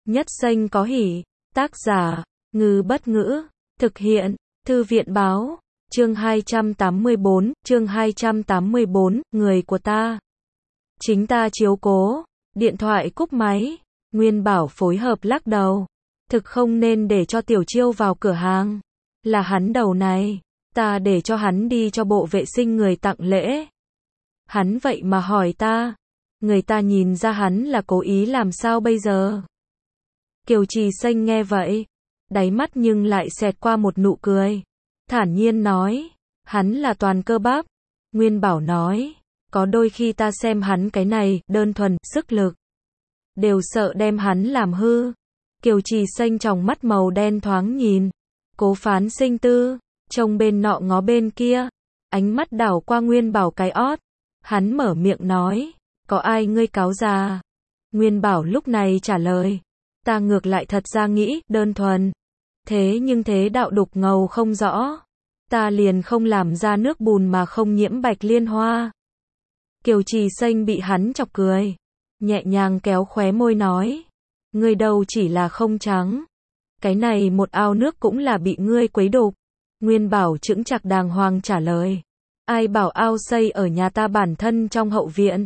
Nhất Xanh có hỉ. Tác giả, Ngư Bất Ngữ. Thực hiện, Thư viện Báo. Chương 284, người của ta. Chính ta chiếu cố. Điện thoại cúp máy. Nguyên Bảo phối hợp lắc đầu. Thực không nên để cho Tiểu Chiêu vào cửa hàng. Là hắn đầu này. Ta để cho hắn đi cho bộ vệ sinh người tặng lễ. Hắn vậy mà hỏi ta. Người ta nhìn ra hắn là cố ý làm sao bây giờ? Kiều Trì Xanh nghe vậy. Đáy mắt nhưng lại xẹt qua một nụ cười. Thản nhiên nói. Hắn là toàn cơ bắp. Nguyên Bảo nói. Có đôi khi ta xem hắn cái này, đơn thuần, sức lực. Đều sợ đem hắn làm hư. Kiều Trì Xanh trong mắt màu đen thoáng nhìn. Cố Phán Sinh tư. Trông bên nọ ngó bên kia. Ánh mắt đảo qua Nguyên Bảo cái ót. Hắn mở miệng nói. Có ai ngươi cáo ra? Nguyên Bảo lúc này trả lời. Ta ngược lại thật ra nghĩ, đơn thuần. Thế nhưng thế đạo đục ngầu không rõ. Ta liền không làm ra nước bùn mà không nhiễm bạch liên hoa. Kiều Trì Xanh bị hắn chọc cười. Nhẹ nhàng kéo khóe môi nói. Ngươi đâu chỉ là không trắng. Cái này một ao nước cũng là bị ngươi quấy đục. Nguyên Bảo chững chạc đàng hoàng trả lời. Ai bảo ao xây ở nhà ta bản thân trong hậu viện.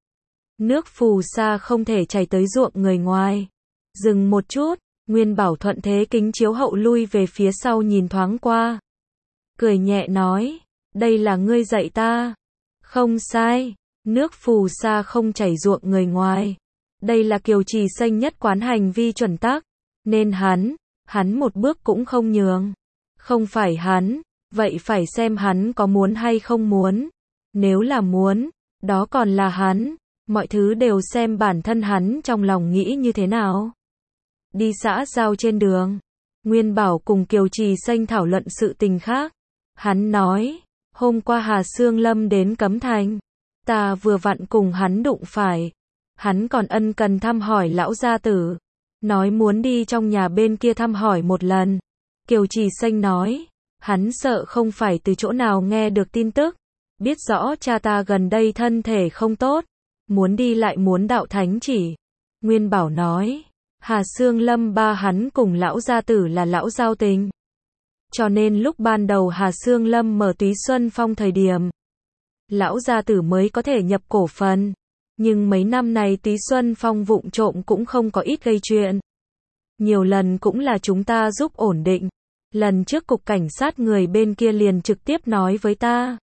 Nước phù sa không thể chảy tới ruộng người ngoài. Dừng một chút, Nguyên Bảo thuận thế kính chiếu hậu lui về phía sau nhìn thoáng qua. Cười nhẹ nói, đây là ngươi dạy ta. Không sai, nước phù sa không chảy ruộng người ngoài. Đây là Kiều Trì Xanh nhất quán hành vi chuẩn tắc. Nên hắn một bước cũng không nhường. Không phải hắn, vậy phải xem hắn có muốn hay không muốn. Nếu là muốn, đó còn là hắn. Mọi thứ đều xem bản thân hắn trong lòng nghĩ như thế nào. Đi xã giao trên đường. Nguyên Bảo cùng Kiều Trì Xanh thảo luận sự tình khác. Hắn nói, hôm qua Hà Sương Lâm đến Cấm Thành. Ta vừa vặn cùng hắn đụng phải. Hắn còn ân cần thăm hỏi lão gia tử. Nói muốn đi trong nhà bên kia thăm hỏi một lần. Kiều Trì Xanh nói, hắn sợ không phải từ chỗ nào nghe được tin tức. Biết rõ cha ta gần đây thân thể không tốt. Muốn đi lại muốn đạo thánh chỉ. Nguyên Bảo nói, Hà Sương Lâm ba hắn cùng lão gia tử là lão giao tình. Cho nên lúc ban đầu Hà Sương Lâm mở Túy Xuân Phong thời điểm, lão gia tử mới có thể nhập cổ phần. Nhưng mấy năm này Túy Xuân Phong vụng trộm cũng không có ít gây chuyện. Nhiều lần cũng là chúng ta giúp ổn định. Lần trước cục cảnh sát người bên kia liền trực tiếp nói với ta.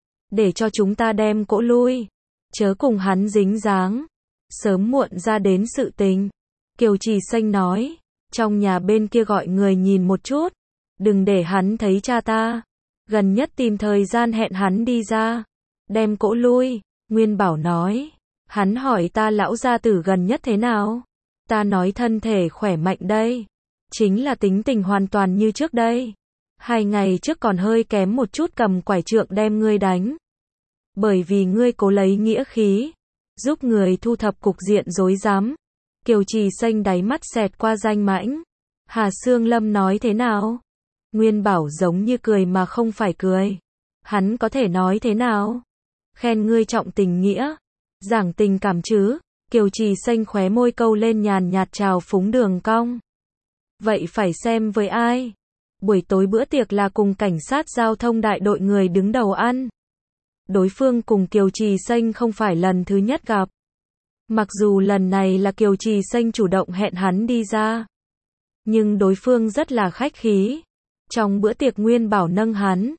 Để cho chúng ta đem cỗ lui. Chớ cùng hắn dính dáng. Sớm muộn ra đến sự tình. Kiều Trì Xanh nói. Trong nhà bên kia gọi người nhìn một chút. Đừng để hắn thấy cha ta. Gần nhất tìm thời gian hẹn hắn đi ra. Đem cỗ lui. Nguyên Bảo nói. Hắn hỏi ta lão gia tử gần nhất thế nào. Ta nói thân thể khỏe mạnh đây. Chính là tính tình hoàn toàn như trước đây. 2 ngày trước còn hơi kém một chút cầm quải trượng đem ngươi đánh. Bởi vì ngươi cố lấy nghĩa khí. Giúp người thu thập cục diện rối rắm. Kiều Trì Xanh đáy mắt xẹt qua danh mãnh. Hà Sương Lâm nói thế nào? Nguyên Bảo giống như cười mà không phải cười. Hắn có thể nói thế nào? Khen ngươi trọng tình nghĩa. Giảng tình cảm chứ. Kiều Trì Xanh khóe môi câu lên nhàn nhạt trào phúng đường cong. Vậy phải xem với ai? Buổi tối bữa tiệc là cùng cảnh sát giao thông đại đội người đứng đầu ăn. Đối phương cùng Kiều Trì Xanh không phải lần thứ nhất gặp. Mặc dù lần này là Kiều Trì Xanh chủ động hẹn hắn đi ra. Nhưng đối phương rất là khách khí. Trong bữa tiệc Nguyên Bảo nâng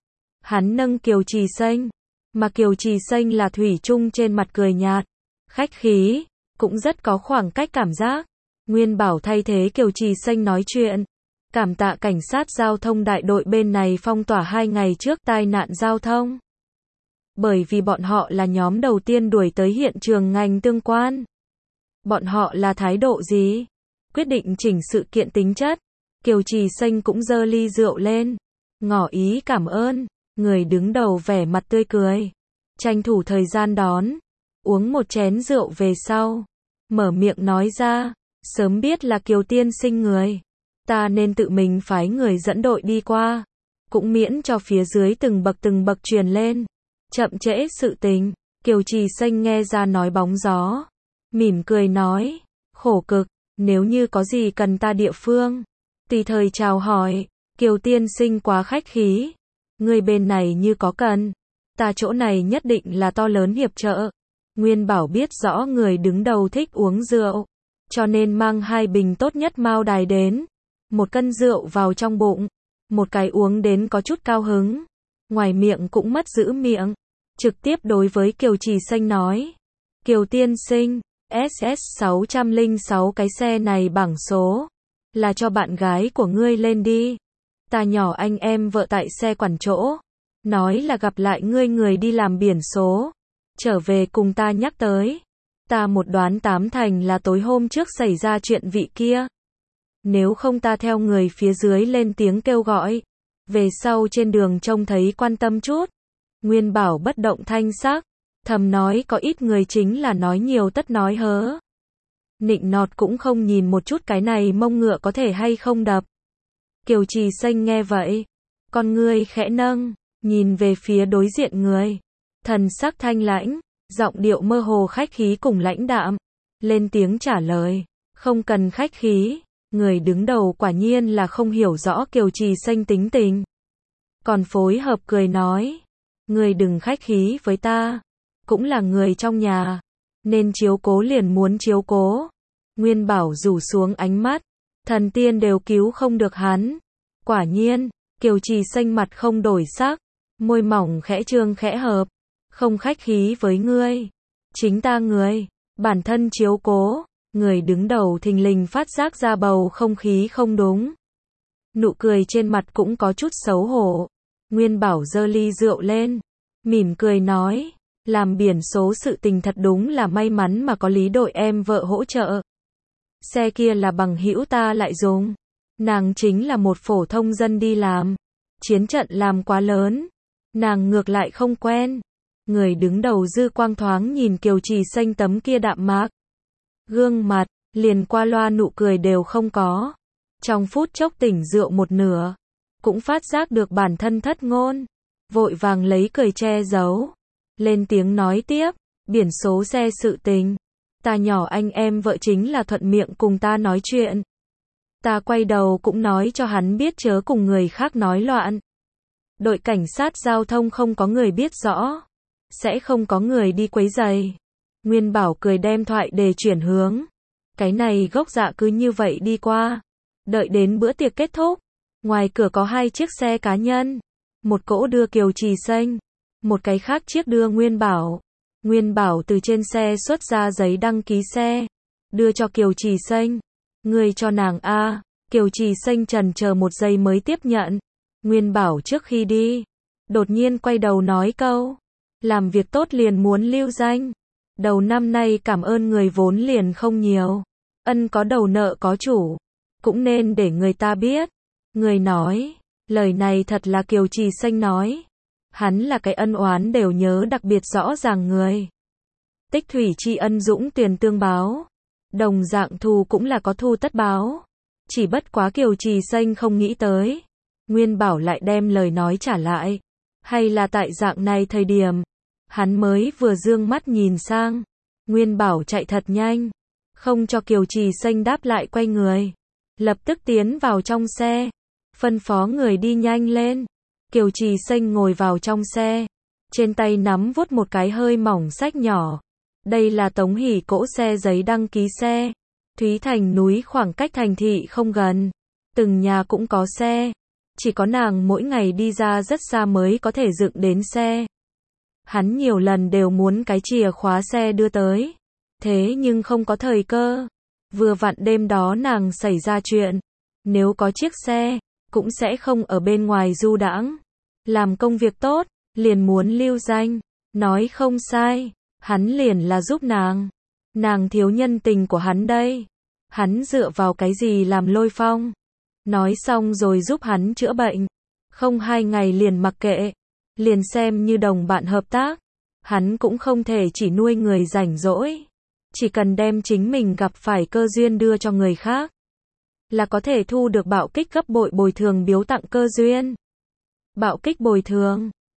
hắn nâng Kiều Trì Xanh. Mà Kiều Trì Xanh là thủy chung trên mặt cười nhạt. Khách khí, cũng rất có khoảng cách cảm giác. Nguyên Bảo thay thế Kiều Trì Xanh nói chuyện. Cảm tạ cảnh sát giao thông đại đội bên này phong tỏa 2 ngày trước tai nạn giao thông. Bởi vì bọn họ là nhóm đầu tiên đuổi tới hiện trường ngành tương quan. Bọn họ là thái độ gì? Quyết định chỉnh sự kiện tính chất. Kiều Trì Xanh cũng giơ ly rượu lên. Ngỏ ý cảm ơn. Người đứng đầu vẻ mặt tươi cười. Tranh thủ thời gian đón. Uống một chén rượu về sau. Mở miệng nói ra. Sớm biết là Kiều tiên sinh người. Ta nên tự mình phái người dẫn đội đi qua. Cũng miễn cho phía dưới từng bậc truyền lên. Chậm trễ sự tình. Kiều Trì Xanh nghe ra nói bóng gió. Mỉm cười nói. Khổ cực. Nếu như có gì cần ta địa phương, tùy thời chào hỏi. Kiều tiên sinh quá khách khí. Người bên này như có cần, ta chỗ này nhất định là to lớn hiệp trợ. Nguyên Bảo biết rõ người đứng đầu thích uống rượu, cho nên mang 2 bình tốt nhất Mao Đài đến. 1 cân rượu vào trong bụng, một cái uống đến có chút cao hứng. Ngoài miệng cũng mất giữ miệng. Trực tiếp đối với Kiều Trì Xanh nói. Kiều tiên sinh, SS606 cái xe này bảng số, là cho bạn gái của ngươi lên đi. Ta nhỏ anh em vợ tại xe quản chỗ, nói là gặp lại ngươi người đi làm biển số, trở về cùng ta nhắc tới. Ta một đoán 8 thành là tối hôm trước xảy ra chuyện vị kia. Nếu không ta theo người phía dưới lên tiếng kêu gọi, về sau trên đường trông thấy quan tâm chút. Nguyên Bảo bất động thanh sắc, thầm nói có ít người chính là nói nhiều tất nói hớ. Nịnh nọt cũng không nhìn một chút cái này mông ngựa có thể hay không đập. Kiều Trì Xanh nghe vậy, con ngươi khẽ nâng, nhìn về phía đối diện người. Thần sắc thanh lãnh, giọng điệu mơ hồ khách khí cùng lãnh đạm, lên tiếng trả lời, không cần khách khí. Người đứng đầu quả nhiên là không hiểu rõ Kiều Trì Xanh tính tình. Còn phối hợp cười nói, người đừng khách khí với ta, cũng là người trong nhà, nên chiếu cố liền muốn chiếu cố. Nguyên Bảo rủ xuống ánh mắt, thần tiên đều cứu không được hắn. Quả nhiên, Kiều Trì Xanh mặt không đổi sắc, môi mỏng khẽ trương khẽ hợp, không khách khí với ngươi, chính ta người, bản thân chiếu cố. Người đứng đầu thình lình phát giác ra bầu không khí không đúng. Nụ cười trên mặt cũng có chút xấu hổ. Nguyên Bảo giơ ly rượu lên, mỉm cười nói, làm biển số sự tình thật đúng là may mắn mà có Lý đội em vợ hỗ trợ. Xe kia là bằng hữu ta lại dùng. Nàng chính là một phổ thông dân đi làm. Chiến trận làm quá lớn, nàng ngược lại không quen. Người đứng đầu dư quang thoáng nhìn Kiều Trì Xanh tấm kia đạm mạc gương mặt, liền qua loa nụ cười đều không có. Trong phút chốc tỉnh rượu một nửa, cũng phát giác được bản thân thất ngôn, vội vàng lấy cười che giấu, lên tiếng nói tiếp, biển số xe sự tình, ta nhỏ anh em vợ chính là thuận miệng cùng ta nói chuyện. Ta quay đầu cũng nói cho hắn biết chớ cùng người khác nói loạn. Đội cảnh sát giao thông không có người biết rõ, sẽ không có người đi quấy rầy. Nguyên Bảo cười đem thoại đề chuyển hướng. Cái này gốc dạ cứ như vậy đi qua. Đợi đến bữa tiệc kết thúc, ngoài cửa có 2 chiếc xe cá nhân. Một cỗ đưa Kiều Trì Xanh, một cái khác chiếc đưa Nguyên Bảo. Nguyên Bảo từ trên xe xuất ra giấy đăng ký xe, đưa cho Kiều Trì Xanh. Người cho nàng a. Kiều Trì Xanh chần chờ một giây mới tiếp nhận. Nguyên Bảo trước khi đi, đột nhiên quay đầu nói câu, làm việc tốt liền muốn lưu danh. Đầu năm nay cảm ơn người vốn liền không nhiều. Ân có đầu nợ có chủ, cũng nên để người ta biết. Người nói, lời này thật là Kiều Trì Xanh nói. Hắn là cái ân oán đều nhớ đặc biệt rõ ràng người. Tích thủy tri ân dũng tuyền tương báo. Đồng dạng thù cũng là có thù tất báo. Chỉ bất quá Kiều Trì Xanh không nghĩ tới. Nguyên Bảo lại đem lời nói trả lại. Hay là tại dạng này thời điểm, hắn mới vừa dương mắt nhìn sang. Nguyên Bảo chạy thật nhanh, không cho Kiều Trì Xanh đáp lại quay người. Lập tức tiến vào trong xe, phân phó người đi nhanh lên. Kiều Trì Xanh ngồi vào trong xe, trên tay nắm vuốt một cái hơi mỏng sách nhỏ. Đây là Tống Hỷ cỗ xe giấy đăng ký xe. Thúy Thành núi khoảng cách thành thị không gần, từng nhà cũng có xe. Chỉ có nàng mỗi ngày đi ra rất xa mới có thể dựng đến xe. Hắn nhiều lần đều muốn cái chìa khóa xe đưa tới, thế nhưng không có thời cơ. Vừa vặn đêm đó nàng xảy ra chuyện, nếu có chiếc xe, cũng sẽ không ở bên ngoài du đãng. Làm công việc tốt, liền muốn lưu danh, nói không sai, hắn liền là giúp nàng. Nàng thiếu nhân tình của hắn đây. Hắn dựa vào cái gì làm Lôi Phong? Nói xong rồi giúp hắn chữa bệnh. Không 2 ngày liền mặc kệ, liền xem như đồng bạn hợp tác. Hắn cũng không thể chỉ nuôi người rảnh rỗi. Chỉ cần đem chính mình gặp phải cơ duyên đưa cho người khác, là có thể thu được bạo kích gấp bội bồi thường biếu tặng cơ duyên. Bạo kích bồi thường